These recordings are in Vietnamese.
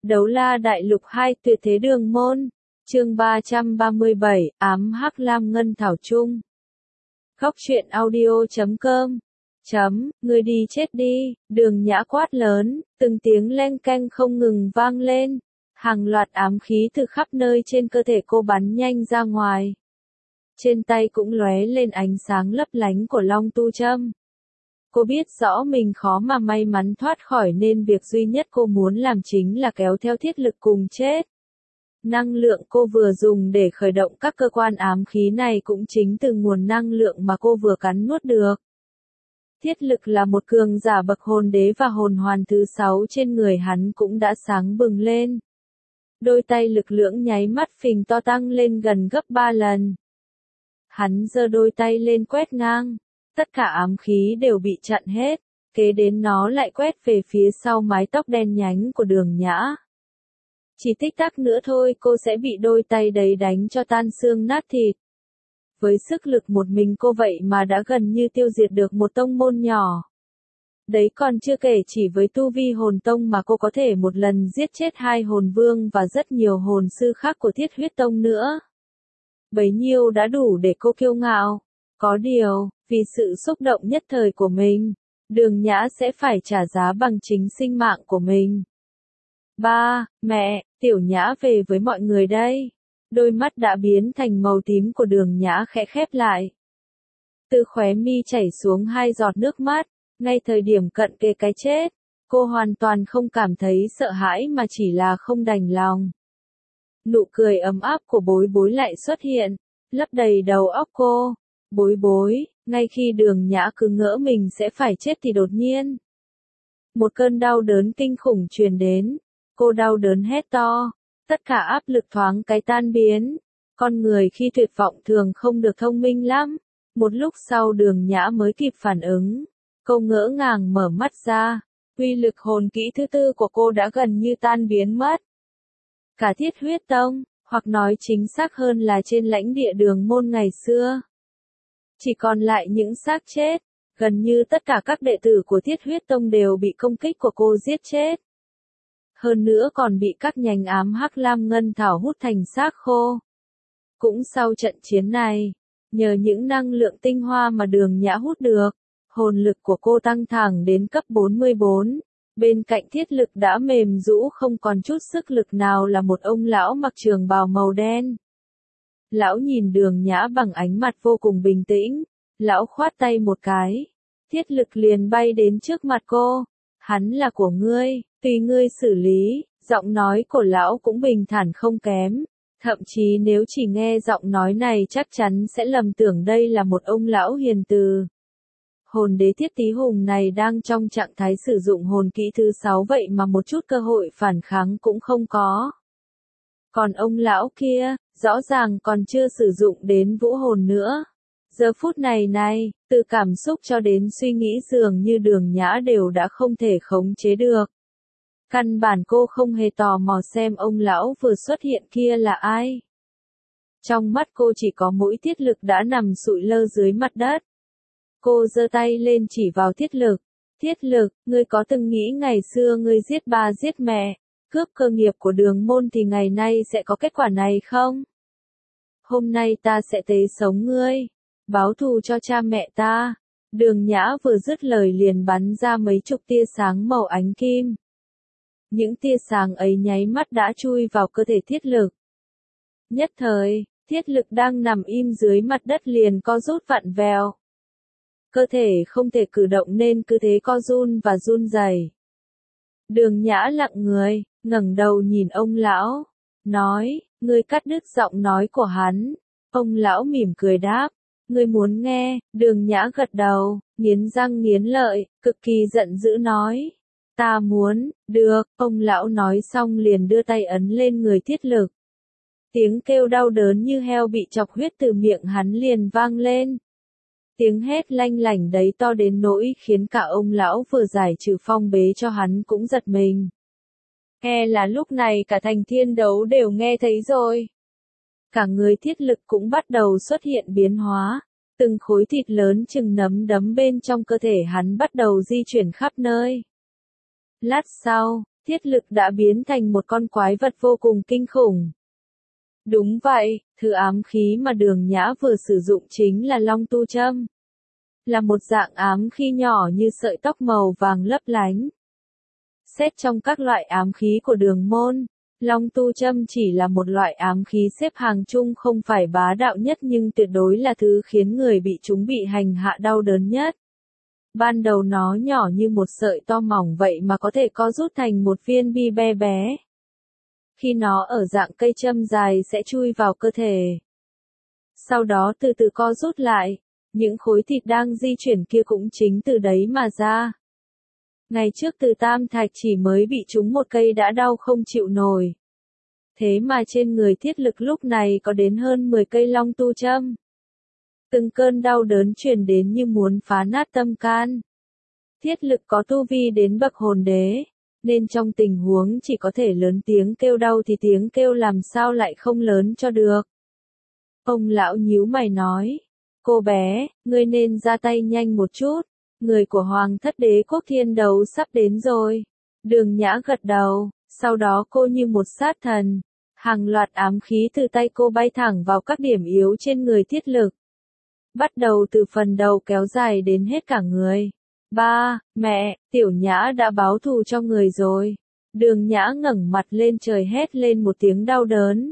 Đấu La Đại Lục 2 Tuyệt Thế Đường Môn, chương 337, Ám Hắc Lam Ngân Thảo Chung. Góc truyện audio.com. Người đi chết đi, Đường Nhã quát lớn, từng tiếng len keng không ngừng vang lên. Hàng loạt ám khí từ khắp nơi trên cơ thể cô bắn nhanh ra ngoài. Trên tay cũng lóe lên ánh sáng lấp lánh của Long Tu Châm. Cô biết rõ mình khó mà may mắn thoát khỏi nên việc duy nhất cô muốn làm chính là kéo theo thiết lực cùng chết. Năng lượng cô vừa dùng để khởi động các cơ quan ám khí này cũng chính từ nguồn năng lượng mà cô vừa cắn nuốt được. Thiết lực là một cường giả bậc hồn đế và hồn hoàn thứ 6 trên người hắn cũng đã sáng bừng lên. Đôi tay lực lưỡng nháy mắt phình to tăng lên gần gấp 3 lần. Hắn giơ đôi tay lên quét ngang. Tất cả ám khí đều bị chặn hết, kế đến nó lại quét về phía sau mái tóc đen nhánh của Đường Nhã. Chỉ tích tắc nữa thôi cô sẽ bị đôi tay đấy đánh cho tan xương nát thịt. Với sức lực một mình cô vậy mà đã gần như tiêu diệt được một tông môn nhỏ. Đấy còn chưa kể chỉ với tu vi hồn tông mà cô có thể một lần giết chết 2 hồn vương và rất nhiều hồn sư khác của Thiết Huyết Tông nữa. Bấy nhiêu đã đủ để cô kiêu ngạo. Có điều, vì sự xúc động nhất thời của mình, Đường Nhã sẽ phải trả giá bằng chính sinh mạng của mình. Ba, mẹ, Tiểu Nhã về với mọi người đây. Đôi mắt đã biến thành màu tím của Đường Nhã khẽ khép lại. Từ khóe mi chảy xuống 2 giọt nước mắt, ngay thời điểm cận kề cái chết, cô hoàn toàn không cảm thấy sợ hãi mà chỉ là không đành lòng. Nụ cười ấm áp của Bối Bối lại xuất hiện, lấp đầy đầu óc cô. Bối Bối, ngay khi Đường Nhã cứ ngỡ mình sẽ phải chết thì đột nhiên. Một cơn đau đớn kinh khủng truyền đến, cô đau đớn hét to, tất cả áp lực thoáng cái tan biến. Con người khi tuyệt vọng thường không được thông minh lắm, một lúc sau Đường Nhã mới kịp phản ứng. Cô ngỡ ngàng mở mắt ra, uy lực hồn kỹ thứ 4 của cô đã gần như tan biến mất. Cả Thiết Huyết Tông, hoặc nói chính xác hơn là trên lãnh địa Đường Môn ngày xưa. Chỉ còn lại những xác chết, gần như tất cả các đệ tử của Thiết Huyết Tông đều bị công kích của cô giết chết. Hơn nữa còn bị các nhánh ám hắc lam ngân thảo hút thành xác khô. Cũng sau trận chiến này, nhờ những năng lượng tinh hoa mà Đường Nhã hút được, hồn lực của cô tăng thẳng đến cấp 44, bên cạnh thiết lực đã mềm rũ không còn chút sức lực nào là một ông lão mặc trường bào màu đen. Lão nhìn Đường Nhã bằng ánh mặt vô cùng bình tĩnh, lão khoát tay một cái, thiết lực liền bay đến trước mặt cô, hắn là của ngươi, tùy ngươi xử lý, giọng nói của lão cũng bình thản không kém, thậm chí nếu chỉ nghe giọng nói này chắc chắn sẽ lầm tưởng đây là một ông lão hiền từ. Hồn đế Thiết Tí Hùng này đang trong trạng thái sử dụng hồn kỹ thứ 6 vậy mà một chút cơ hội phản kháng cũng không có. Còn ông lão kia, rõ ràng còn chưa sử dụng đến vũ hồn nữa. Giờ phút này, từ cảm xúc cho đến suy nghĩ dường như Đường Nhã đều đã không thể khống chế được. Căn bản cô không hề tò mò xem ông lão vừa xuất hiện kia là ai. Trong mắt cô chỉ có mỗi thiết lực đã nằm sụi lơ dưới mặt đất. Cô giơ tay lên chỉ vào thiết lực. Thiết lực, ngươi có từng nghĩ ngày xưa ngươi giết ba giết mẹ, cướp cơ nghiệp của Đường Môn thì ngày nay sẽ có kết quả này không? Hôm nay ta sẽ tế sống ngươi, báo thù cho cha mẹ ta. Đường Nhã vừa dứt lời liền bắn ra mấy chục tia sáng màu ánh kim. Những tia sáng ấy nháy mắt đã chui vào cơ thể thiết lực. Nhất thời, thiết lực đang nằm im dưới mặt đất liền co rút vặn vẹo. Cơ thể không thể cử động nên cứ thế co run và run rẩy. Đường Nhã lặng người, ngẩng đầu nhìn ông lão, nói, ngươi cắt đứt giọng nói của hắn. Ông lão mỉm cười đáp, ngươi muốn nghe? Đường Nhã gật đầu, nghiến răng nghiến lợi, cực kỳ giận dữ nói, ta muốn. Được, ông lão nói xong liền đưa tay ấn lên người thiết lực. Tiếng kêu đau đớn như heo bị chọc huyết từ miệng hắn liền vang lên. Tiếng hét lanh lảnh đấy to đến nỗi khiến cả ông lão vừa giải trừ phong bế cho hắn cũng giật mình. Nghe là lúc này cả thành thiên đấu đều nghe thấy rồi. Cả người thiết lực cũng bắt đầu xuất hiện biến hóa, từng khối thịt lớn chừng nắm đấm bên trong cơ thể hắn bắt đầu di chuyển khắp nơi. Lát sau, Thiết lực đã biến thành một con quái vật vô cùng kinh khủng. Đúng vậy, thứ ám khí mà Đường Nhã vừa sử dụng chính là Long Tu Châm. Là một dạng ám khí nhỏ như sợi tóc màu vàng lấp lánh. Xét trong các loại ám khí của Đường môn, Long Tu Châm chỉ là một loại ám khí xếp hàng chung, không phải bá đạo nhất nhưng tuyệt đối là thứ khiến người bị chúng bị hành hạ đau đớn nhất. Ban đầu nó nhỏ như một sợi to mỏng vậy mà có thể co rút thành một viên bi bé bé. Khi nó ở dạng cây châm dài sẽ chui vào cơ thể. Sau đó từ từ co rút lại, những khối thịt đang di chuyển kia cũng chính từ đấy mà ra. Ngày trước Từ Tam Thạch chỉ mới bị trúng một cây đã đau không chịu nổi. Thế mà trên người Thiết Lực lúc này có đến hơn 10 cây Long Tu Châm. Từng cơn đau đớn truyền đến như muốn phá nát tâm can. Thiết Lực có tu vi đến bậc hồn đế, nên trong tình huống chỉ có thể lớn tiếng kêu đau thì tiếng kêu làm sao lại không lớn cho được. Ông lão nhíu mày nói, cô bé, ngươi nên ra tay nhanh một chút, người của Hoàng thất đế quốc thiên đấu sắp đến rồi. Đường Nhã gật đầu, sau đó cô như một sát thần, hàng loạt ám khí từ tay cô bay thẳng vào các điểm yếu trên người Thiết Lực. Bắt đầu từ phần đầu kéo dài đến hết cả người. Ba, mẹ, Tiểu Nhã đã báo thù cho người rồi. Đường Nhã ngẩng mặt lên trời hét lên một tiếng đau đớn.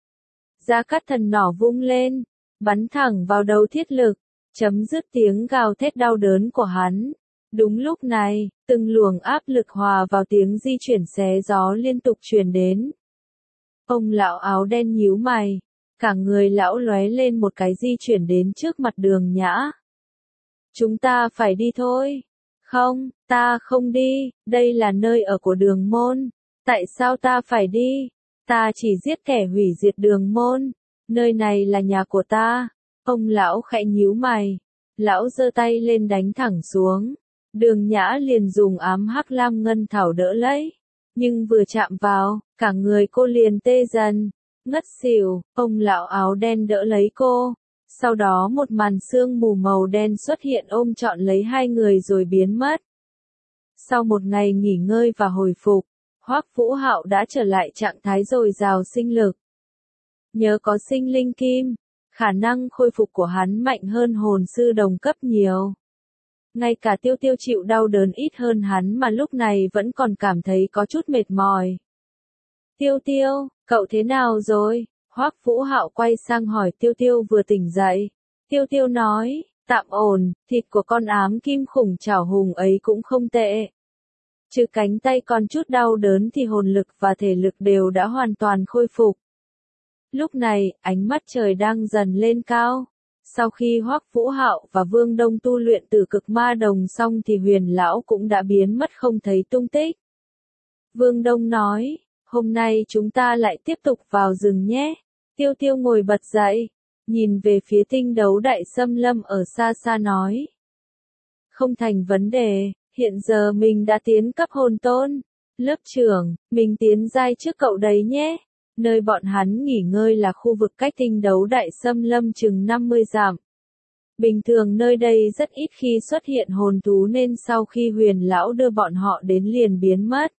Gia Cát Thần nỏ vung lên, bắn thẳng vào đầu Thiết Lực, chấm dứt tiếng gào thét đau đớn của hắn. Đúng lúc này, từng luồng áp lực hòa vào tiếng di chuyển xé gió liên tục truyền đến. Ông lão áo đen nhíu mày, cả người lão lóe lên một cái di chuyển đến trước mặt Đường Nhã. Chúng ta phải đi thôi. Không, ta không đi, đây là nơi ở của Đường môn. Tại sao ta phải đi? Ta chỉ giết kẻ hủy diệt Đường môn. Nơi này là nhà của ta. Ông lão khẽ nhíu mày. Lão giơ tay lên đánh thẳng xuống. Đường Nhã liền dùng ám hắc lam ngân thảo đỡ lấy. Nhưng vừa chạm vào, cả người cô liền tê dần, ngất xỉu. Ông lão áo đen đỡ lấy cô. Sau đó một màn sương mù màu đen xuất hiện ôm trọn lấy hai người rồi biến mất. Sau một ngày nghỉ ngơi và hồi phục, Hoắc Vũ Hạo đã trở lại trạng thái dồi dào sinh lực. Nhờ có sinh linh kim, khả năng khôi phục của hắn mạnh hơn hồn sư đồng cấp nhiều. Ngay cả Tiêu Tiêu chịu đau đớn ít hơn hắn mà lúc này vẫn còn cảm thấy có chút mệt mỏi. Tiêu Tiêu, cậu thế nào rồi? Hoắc Vũ Hạo quay sang hỏi Tiêu Tiêu vừa tỉnh dậy. Tiêu Tiêu nói, tạm ổn, thịt của con ám kim khủng trảo hùng ấy cũng không tệ. Trừ cánh tay còn chút đau đớn thì hồn lực và thể lực đều đã hoàn toàn khôi phục. Lúc này, ánh mắt trời đang dần lên cao. Sau khi Hoắc Vũ Hạo và Vương Đông tu luyện từ cực ma đồng xong thì Huyền lão cũng đã biến mất không thấy tung tích. Vương Đông nói, hôm nay chúng ta lại tiếp tục vào rừng nhé. Tiêu Tiêu ngồi bật dậy, nhìn về phía tinh đấu đại xâm lâm ở xa xa nói. Không thành vấn đề, hiện giờ mình đã tiến cấp hồn tôn. Lớp trưởng, mình tiến giai trước cậu đấy nhé. Nơi bọn hắn nghỉ ngơi là khu vực cách tinh đấu đại xâm lâm chừng 50 dặm. Bình thường nơi đây rất ít khi xuất hiện hồn thú nên sau khi Huyền lão đưa bọn họ đến liền biến mất.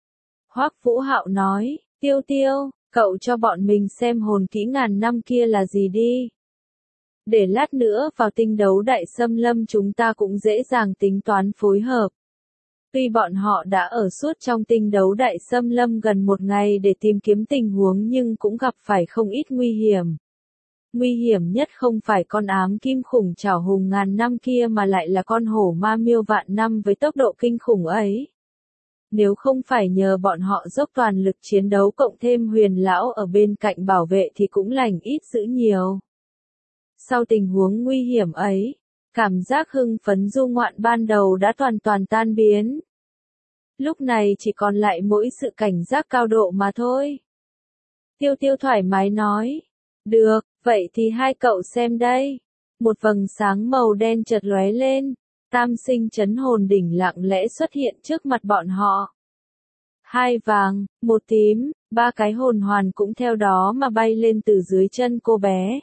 Hoắc Vũ Hạo nói, Tiêu Tiêu, cậu cho bọn mình xem hồn kỹ ngàn năm kia là gì đi. Để lát nữa vào tinh đấu đại xâm lâm chúng ta cũng dễ dàng tính toán phối hợp. Tuy bọn họ đã ở suốt trong tinh đấu đại xâm lâm gần một ngày để tìm kiếm tình huống nhưng cũng gặp phải không ít nguy hiểm. Nguy hiểm nhất không phải con ám kim khủng trảo hùng ngàn năm kia mà lại là con hổ ma miêu vạn năm với tốc độ kinh khủng ấy. Nếu không phải nhờ bọn họ dốc toàn lực chiến đấu cộng thêm Huyền lão ở bên cạnh bảo vệ thì cũng lành ít dữ nhiều. Sau tình huống nguy hiểm ấy, cảm giác hưng phấn du ngoạn ban đầu đã toàn tan biến. Lúc này chỉ còn lại mỗi sự cảnh giác cao độ mà thôi. Tiêu Tiêu thoải mái nói. Được, vậy thì hai cậu xem đây. Một vầng sáng màu đen chợt lóe lên. Tam sinh chấn hồn đỉnh lặng lẽ xuất hiện trước mặt bọn họ. Hai vàng, một tím, ba cái hồn hoàn cũng theo đó mà bay lên từ dưới chân cô bé.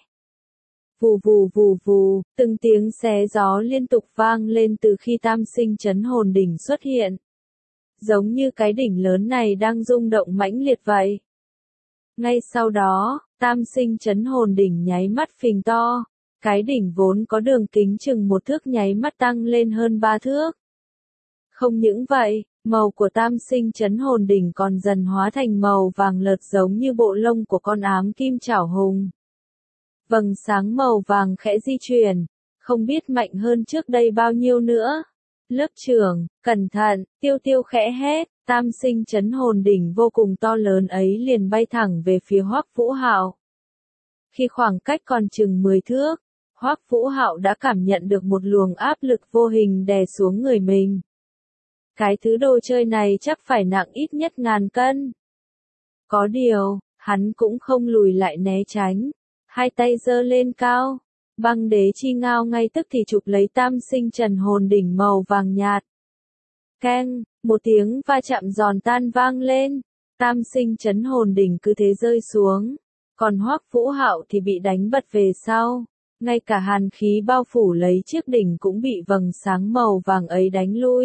Vù vù vù vù, từng tiếng xé gió liên tục vang lên từ khi tam sinh chấn hồn đỉnh xuất hiện. giống như cái đỉnh lớn này đang rung động mãnh liệt vậy. Ngay sau đó, tam sinh chấn hồn đỉnh nháy mắt phình to, cái đỉnh vốn có đường kính chừng 1 thước nháy mắt tăng lên hơn 3 thước. Không những vậy, màu của tam sinh chấn hồn đỉnh còn dần hóa thành màu vàng lợt giống như bộ lông của con ám kim chảo hùng. Vầng sáng màu vàng khẽ di chuyển, không biết mạnh hơn trước đây bao nhiêu nữa. Lớp trưởng, cẩn thận, Tiêu Tiêu khẽ hét, tam sinh chấn hồn đỉnh vô cùng to lớn ấy liền bay thẳng về phía Hoắc Vũ Hạo. Khi khoảng cách còn chừng 10 thước, Hoắc Vũ Hạo đã cảm nhận được một luồng áp lực vô hình đè xuống người mình. Cái thứ đồ chơi này chắc phải nặng ít nhất 1000 cân. Có điều, hắn cũng không lùi lại né tránh, hai tay giơ lên cao. Băng đế chi ngao ngay tức thì chụp lấy tam sinh trần hồn đỉnh màu vàng nhạt. Keng, một tiếng va chạm giòn tan vang lên, tam sinh chấn hồn đỉnh cứ thế rơi xuống, còn Hoắc Vũ Hạo thì bị đánh bật về sau, ngay cả hàn khí bao phủ lấy chiếc đỉnh cũng bị vầng sáng màu vàng ấy đánh lui.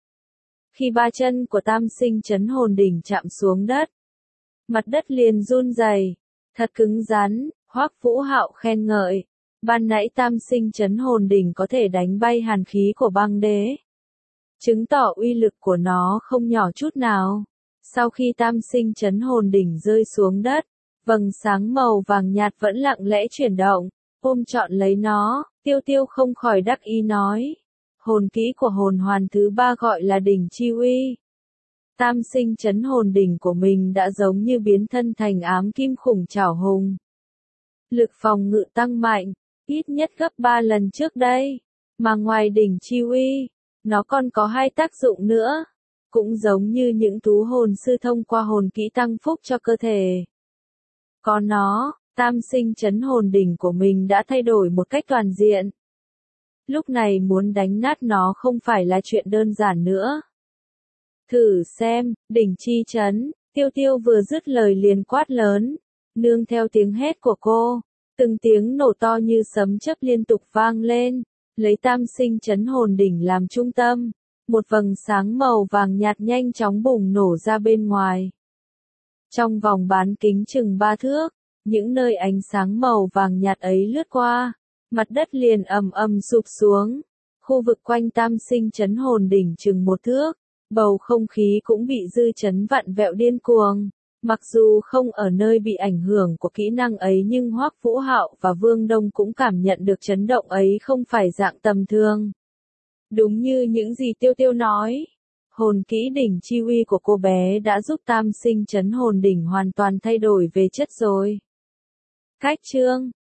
Khi ba chân của tam sinh chấn hồn đỉnh chạm xuống đất, mặt đất liền run rẩy, thật cứng rắn, Hoắc Vũ Hạo khen ngợi. Ban nãy tam sinh chấn hồn đỉnh có thể đánh bay hàn khí của băng đế, chứng tỏ uy lực của nó không nhỏ chút nào. Sau khi tam sinh chấn hồn đỉnh rơi xuống đất, vầng sáng màu vàng nhạt vẫn lặng lẽ chuyển động, ôm trọn lấy nó, Tiêu Tiêu không khỏi đắc ý nói. Hồn kỹ của hồn hoàn thứ 3 gọi là đỉnh chi uy. Tam sinh chấn hồn đỉnh của mình đã giống như biến thân thành ám kim khủng chảo hùng. Lực phòng ngự tăng mạnh, ít nhất gấp 3 lần trước đây. Mà ngoài đỉnh chi uy, nó còn có 2 tác dụng nữa. Cũng giống như những thú hồn sư thông qua hồn kỹ tăng phúc cho cơ thể. Có nó, tam sinh chấn hồn đỉnh của mình đã thay đổi một cách toàn diện. Lúc này muốn đánh nát nó không phải là chuyện đơn giản nữa. Thử xem, đỉnh chi chấn, Tiêu Tiêu vừa dứt lời liền quát lớn. Nương theo tiếng hét của cô, từng tiếng nổ to như sấm chớp liên tục vang lên, lấy tam sinh chấn hồn đỉnh làm trung tâm. Một vầng sáng màu vàng nhạt nhanh chóng bùng nổ ra bên ngoài. Trong vòng bán kính chừng 3 thước, những nơi ánh sáng màu vàng nhạt ấy lướt qua, mặt đất liền ầm ầm sụp xuống. Khu vực quanh tam sinh chấn hồn đỉnh chừng 1 thước, bầu không khí cũng bị dư chấn vặn vẹo điên cuồng. Mặc dù không ở nơi bị ảnh hưởng của kỹ năng ấy nhưng Hoắc Vũ Hạo và Vương Đông cũng cảm nhận được chấn động ấy không phải dạng tầm thường. Đúng như những gì Tiêu Tiêu nói, hồn kỹ đỉnh chi uy của cô bé đã giúp tam sinh chấn hồn đỉnh hoàn toàn thay đổi về chất rồi. Cách chương